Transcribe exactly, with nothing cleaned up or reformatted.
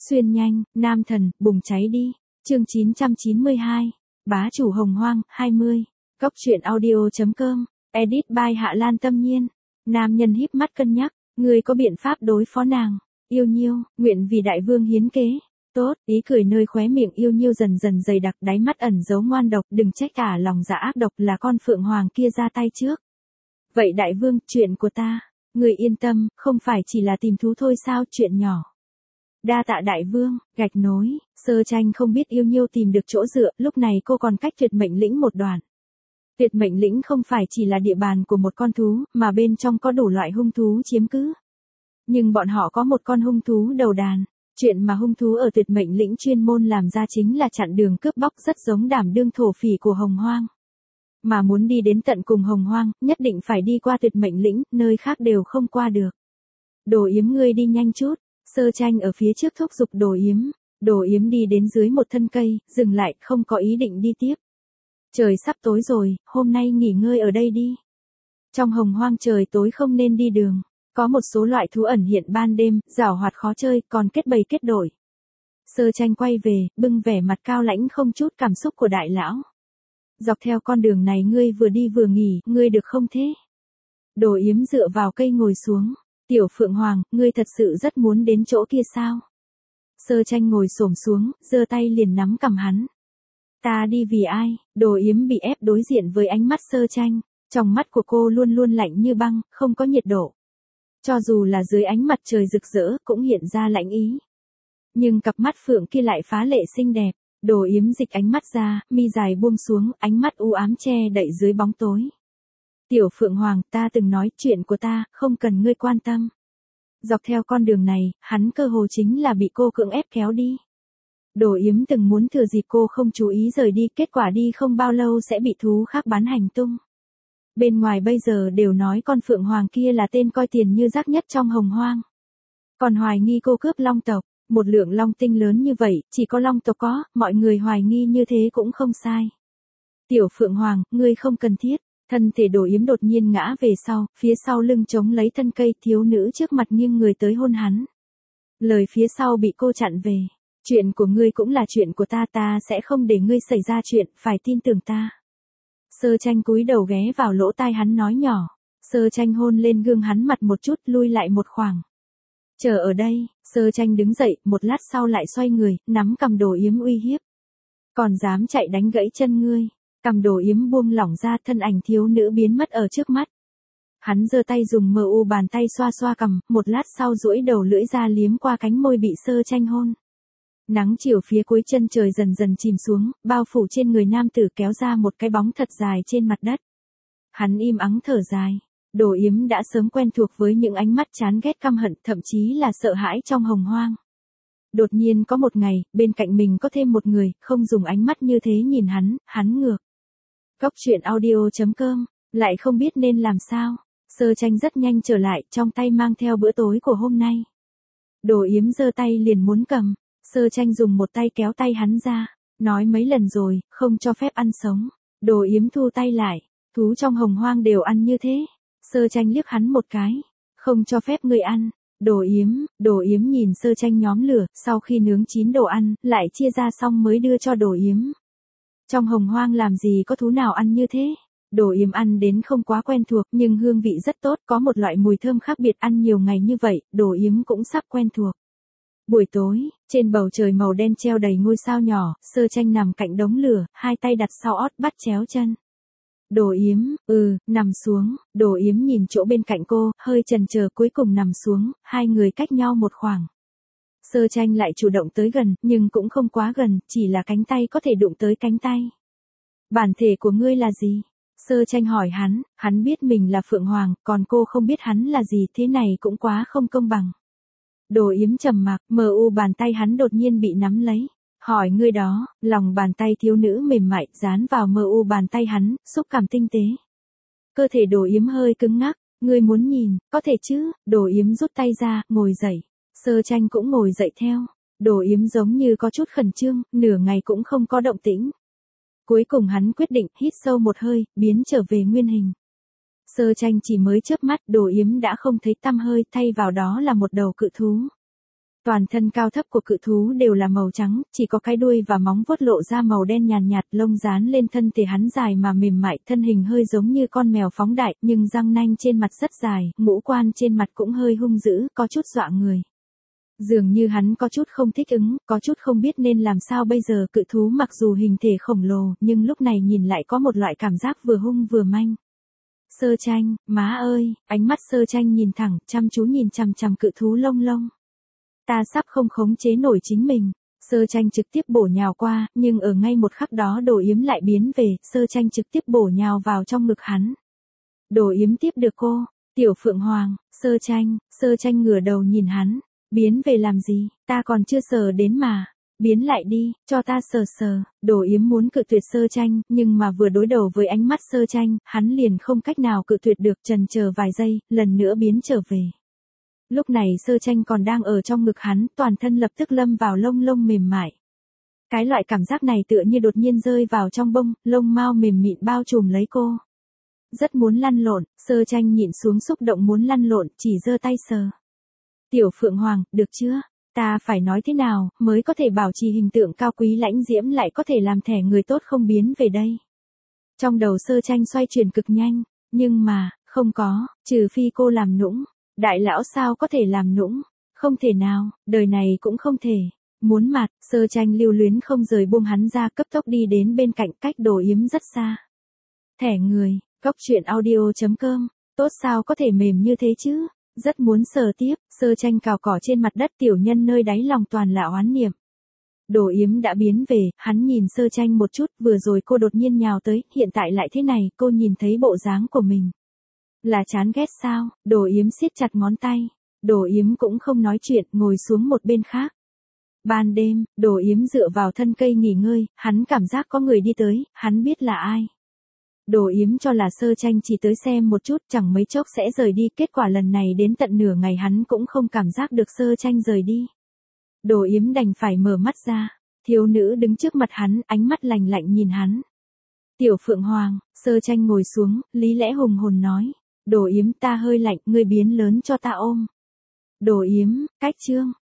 Xuyên nhanh, nam thần, bùng cháy đi. Chương chín trăm chín mươi hai. Bá chủ Hồng Hoang, hai mươi. Cốc truyện audio.com. Edit by Hạ Lan Tâm Nhiên. Nam nhân híp mắt cân nhắc, người có biện pháp đối phó nàng. Yêu Nhiêu, nguyện vì đại vương hiến kế. Tốt, ý cười nơi khóe miệng Yêu Nhiêu dần dần dày đặc, đáy mắt ẩn giấu ngoan độc, đừng trách cả lòng dạ ác độc, là con phượng hoàng kia ra tay trước. Vậy đại vương, chuyện của ta, người yên tâm, không phải chỉ là tìm thú thôi sao, chuyện nhỏ. Đa tạ đại vương. Gạch nối, Sơ Tranh không biết Yêu Nhiêu tìm được chỗ dựa, lúc này cô còn cách Tuyệt Mệnh Lĩnh một đoạn. Tuyệt Mệnh Lĩnh không phải chỉ là địa bàn của một con thú, mà bên trong có đủ loại hung thú chiếm cứ. Nhưng bọn họ có một con hung thú đầu đàn. Chuyện mà hung thú ở Tuyệt Mệnh Lĩnh chuyên môn làm ra chính là chặn đường cướp bóc, rất giống đảm đương thổ phỉ của Hồng Hoang. Mà muốn đi đến tận cùng Hồng Hoang, nhất định phải đi qua Tuyệt Mệnh Lĩnh, nơi khác đều không qua được. Đồ Yếm, ngươi đi nhanh chút. Sơ Tranh ở phía trước thúc giục Đồ Yếm. Đồ Yếm đi đến dưới một thân cây, dừng lại, không có ý định đi tiếp. Trời sắp tối rồi, hôm nay nghỉ ngơi ở đây đi. Trong Hồng Hoang trời tối không nên đi đường. Có một số loại thú ẩn hiện ban đêm, giảo hoạt khó chơi, còn kết bầy kết đội. Sơ Tranh quay về, bưng vẻ mặt cao lãnh không chút cảm xúc của đại lão. Dọc theo con đường này ngươi vừa đi vừa nghỉ, ngươi được không thế? Đồ Yếm dựa vào cây ngồi xuống. Tiểu Phượng Hoàng, ngươi thật sự rất muốn đến chỗ kia sao? Sơ Tranh ngồi xổm xuống, giơ tay liền nắm cằm hắn. Ta đi vì ai? Đồ Yếm bị ép đối diện với ánh mắt Sơ Tranh. Trong mắt của cô luôn luôn lạnh như băng, không có nhiệt độ. Cho dù là dưới ánh mặt trời rực rỡ, cũng hiện ra lạnh ý. Nhưng cặp mắt phượng kia lại phá lệ xinh đẹp. Đồ Yếm dịch ánh mắt ra, mi dài buông xuống, ánh mắt u ám che đậy dưới bóng tối. Tiểu Phượng Hoàng, ta từng nói chuyện của ta, không cần ngươi quan tâm. Dọc theo con đường này, hắn cơ hồ chính là bị cô cưỡng ép kéo đi. Đồ Yếm từng muốn thừa dịp cô không chú ý rời đi, kết quả đi không bao lâu sẽ bị thú khác bán hành tung. Bên ngoài bây giờ đều nói con Phượng Hoàng kia là tên coi tiền như rác nhất trong Hồng Hoang. Còn hoài nghi cô cướp Long tộc, một lượng long tinh lớn như vậy, chỉ có Long tộc có, mọi người hoài nghi như thế cũng không sai. Tiểu Phượng Hoàng, ngươi không cần thiết. Thân thể Đồ Yếm đột nhiên ngã về sau, phía sau lưng chống lấy thân cây, thiếu nữ trước mặt nghiêng người tới hôn hắn. Lời phía sau bị cô chặn về. Chuyện của ngươi cũng là chuyện của ta, ta sẽ không để ngươi xảy ra chuyện, phải tin tưởng ta. Sơ Tranh cúi đầu ghé vào lỗ tai hắn nói nhỏ. Sơ Tranh hôn lên gương hắn mặt một chút, lui lại một khoảng. Chờ ở đây. Sơ Tranh đứng dậy, một lát sau lại xoay người, nắm cầm Đồ Yếm uy hiếp. Còn dám chạy đánh gãy chân ngươi. Cầm Đồ Yếm buông lỏng ra, thân ảnh thiếu nữ biến mất ở trước mắt. Hắn giơ tay dùng mờ u bàn tay xoa xoa cằm, một lát sau duỗi đầu lưỡi ra liếm qua cánh môi bị Sơ Tranh hôn. Nắng chiều phía cuối chân trời dần dần chìm xuống, bao phủ trên người nam tử, kéo ra một cái bóng thật dài trên mặt đất. Hắn im ắng thở dài. Đồ Yếm đã sớm quen thuộc với những ánh mắt chán ghét căm hận, thậm chí là sợ hãi trong Hồng Hoang. Đột nhiên có một ngày, bên cạnh mình có thêm một người, không dùng ánh mắt như thế nhìn hắn, hắn ngược. Cốc truyện audio.com, lại không biết nên làm sao. Sơ Tranh rất nhanh trở lại, trong tay mang theo bữa tối của hôm nay. Đồ Yếm giơ tay liền muốn cầm. Sơ Tranh dùng một tay kéo tay hắn ra. Nói mấy lần rồi, không cho phép ăn sống. Đồ Yếm thu tay lại. Thú trong Hồng Hoang đều ăn như thế. Sơ Tranh liếc hắn một cái. Không cho phép ngươi ăn. Đồ Yếm, Đồ Yếm nhìn Sơ Tranh nhóm lửa, sau khi nướng chín đồ ăn, lại chia ra xong mới đưa cho Đồ Yếm. Trong Hồng Hoang làm gì có thú nào ăn như thế? Đồ Yếm ăn đến không quá quen thuộc, nhưng hương vị rất tốt, có một loại mùi thơm khác biệt, ăn nhiều ngày như vậy, Đồ Yếm cũng sắp quen thuộc. Buổi tối, trên bầu trời màu đen treo đầy ngôi sao nhỏ, Sơ Tranh nằm cạnh đống lửa, hai tay đặt sau ót bắt chéo chân. Đồ Yếm, ừ, nằm xuống. Đồ Yếm nhìn chỗ bên cạnh cô, hơi chần chờ, cuối cùng nằm xuống, hai người cách nhau một khoảng. Sơ Tranh lại chủ động tới gần, nhưng cũng không quá gần, chỉ là cánh tay có thể đụng tới cánh tay. Bản thể của ngươi là gì? Sơ Tranh hỏi hắn, hắn biết mình là Phượng Hoàng, còn cô không biết hắn là gì, thế này cũng quá không công bằng. Đồ Yếm trầm mặc, mờ u bàn tay hắn đột nhiên bị nắm lấy. Hỏi ngươi đó, lòng bàn tay thiếu nữ mềm mại, dán vào mờ u bàn tay hắn, xúc cảm tinh tế. Cơ thể Đồ Yếm hơi cứng ngắc, ngươi muốn nhìn, có thể chứ? Đồ Yếm rút tay ra, ngồi dậy. Sơ Tranh cũng ngồi dậy theo. Đồ Yếm giống như có chút khẩn trương, nửa ngày cũng không có động tĩnh. Cuối cùng hắn quyết định, hít sâu một hơi, biến trở về nguyên hình. Sơ Tranh chỉ mới chớp mắt, Đồ Yếm đã không thấy tăm hơi, thay vào đó là một đầu cự thú. Toàn thân cao thấp của cự thú đều là màu trắng, chỉ có cái đuôi và móng vuốt lộ ra màu đen nhàn nhạt, lông dán lên thân thể hắn dài mà mềm mại, thân hình hơi giống như con mèo phóng đại, nhưng răng nanh trên mặt rất dài, ngũ quan trên mặt cũng hơi hung dữ, có chút dọa người. Dường như hắn có chút không thích ứng, có chút không biết nên làm sao bây giờ. Cự thú mặc dù hình thể khổng lồ, nhưng lúc này nhìn lại có một loại cảm giác vừa hung vừa manh. Sơ Tranh, má ơi, ánh mắt Sơ Tranh nhìn thẳng, chăm chú nhìn chằm chằm cự thú lông lông. Ta sắp không khống chế nổi chính mình. Sơ Tranh trực tiếp bổ nhào qua, nhưng ở ngay một khắc đó Đồ Yếm lại biến về, Sơ Tranh trực tiếp bổ nhào vào trong ngực hắn. Đồ Yếm tiếp được cô, Tiểu Phượng Hoàng, Sơ Tranh, Sơ Tranh ngửa đầu nhìn hắn. Biến về làm gì, ta còn chưa sờ đến mà. Biến lại đi, cho ta sờ sờ. Đồ Yếm muốn cự tuyệt Sơ Tranh, nhưng mà vừa đối đầu với ánh mắt Sơ Tranh, hắn liền không cách nào cự tuyệt được, chần chờ vài giây, lần nữa biến trở về. Lúc này Sơ Tranh còn đang ở trong ngực hắn, toàn thân lập tức lâm vào lông lông mềm mại. Cái loại cảm giác này tựa như đột nhiên rơi vào trong bông, lông mao mềm mịn bao trùm lấy cô. Rất muốn lăn lộn, Sơ Tranh nhịn xuống xúc động muốn lăn lộn, chỉ giơ tay sờ. Tiểu Phượng Hoàng, được chưa? Ta phải nói thế nào, mới có thể bảo trì hình tượng cao quý lãnh diễm lại có thể làm thẻ người tốt không biến về đây? Trong đầu Sơ Tranh xoay chuyển cực nhanh, nhưng mà, không có, trừ phi cô làm nũng. Đại lão sao có thể làm nũng? Không thể nào, đời này cũng không thể. Muốn mặt, Sơ Tranh lưu luyến không rời buông hắn ra, cấp tốc đi đến bên cạnh, cách Đồ Yếm rất xa. Thẻ người, Cốc truyện audio chấm com, tốt sao có thể mềm như thế chứ? Rất muốn sờ tiếp, Sơ Tranh cào cỏ trên mặt đất, tiểu nhân nơi đáy lòng toàn là oán niệm. Đồ Yếm đã biến về, hắn nhìn Sơ Tranh một chút, vừa rồi cô đột nhiên nhào tới, hiện tại lại thế này, cô nhìn thấy bộ dáng của mình. Là chán ghét sao? Đồ Yếm siết chặt ngón tay. Đồ Yếm cũng không nói chuyện, ngồi xuống một bên khác. Ban đêm, Đồ Yếm dựa vào thân cây nghỉ ngơi, hắn cảm giác có người đi tới, hắn biết là ai. Đồ Yếm cho là Sơ Tranh chỉ tới xem một chút, chẳng mấy chốc sẽ rời đi, kết quả lần này đến tận nửa ngày hắn cũng không cảm giác được Sơ Tranh rời đi. Đồ Yếm đành phải mở mắt ra, thiếu nữ đứng trước mặt hắn, ánh mắt lạnh lạnh nhìn hắn. Tiểu Phượng Hoàng, Sơ Tranh ngồi xuống, lý lẽ hùng hồn nói. Đồ Yếm, ta hơi lạnh, ngươi biến lớn cho ta ôm. Đồ Yếm, cách chương.